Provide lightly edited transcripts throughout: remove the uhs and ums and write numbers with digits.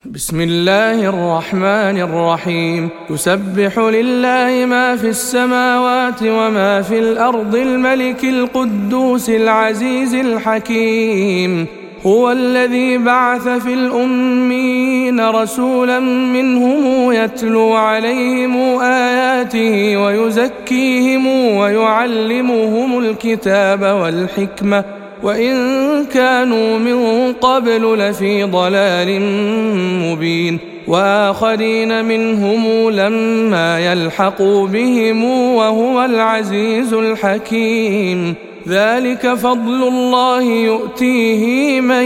بسم الله الرحمن الرحيم. يسبح لله ما في السماوات وما في الأرض الملك القدوس العزيز الحكيم. هو الذي بعث في الأميين رسولا منهم يتلو عليهم آياته ويزكيهم ويعلمهم الكتاب والحكمة وإن كانوا من قبل لفي ضلال مبين، وآخرين منهم لما يلحقوا بهم وهو العزيز الحكيم. ذلك فضل الله يؤتيه من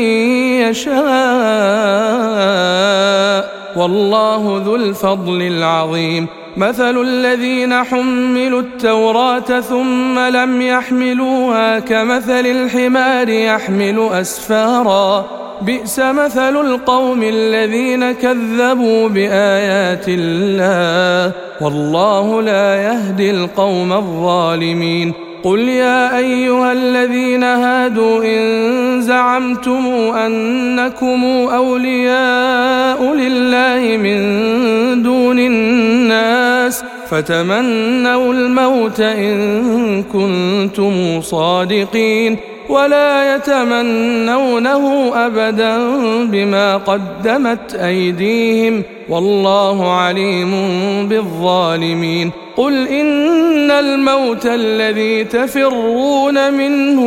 يشاء والله ذو الفضل العظيم. مثل الذين حملوا التوراة ثم لم يحملوها كمثل الحمار يحمل أسفارا، بئس مثل القوم الذين كذبوا بآيات الله والله لا يهدي القوم الظالمين. قل يا أيها الذين هادوا إن زعمتم أنكم أولياء لله من دون الناس فتمنوا الموت إن كنتم صادقين ولا يتمنونه أبدا بما قدمت أيديهم والله عليم بالظالمين. قل إن الموت الذي تفرون منه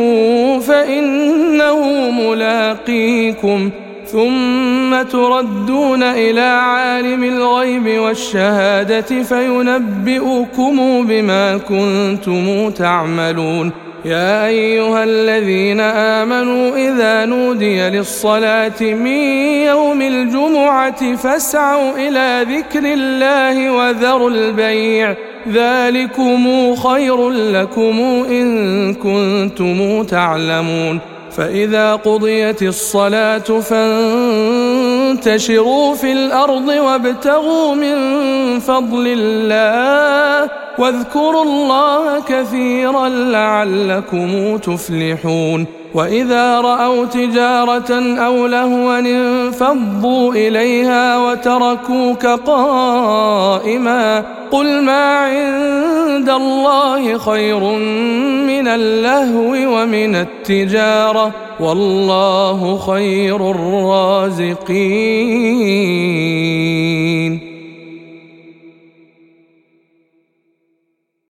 فإنه ملاقيكم ثم تردون إلى عالم الغيب والشهادة فينبئكم بما كنتم تعملون. يا أيها الذين آمنوا إذا نودي للصلاة من يوم الجمعة فاسعوا إلى ذكر الله وذروا البيع ذلكم خير لكم إن كنتم تعلمون. فإذا قضيت الصلاة فانتشروا في الأرض وابتغوا من فضل الله واذكروا الله كثيرا لعلكم تفلحون. وإذا رأوا تجارة أو لهوا انفضوا إليها وتركوك قائما قل ما عند الله خير من اللهو ومن التجارة والله خير الرازقين.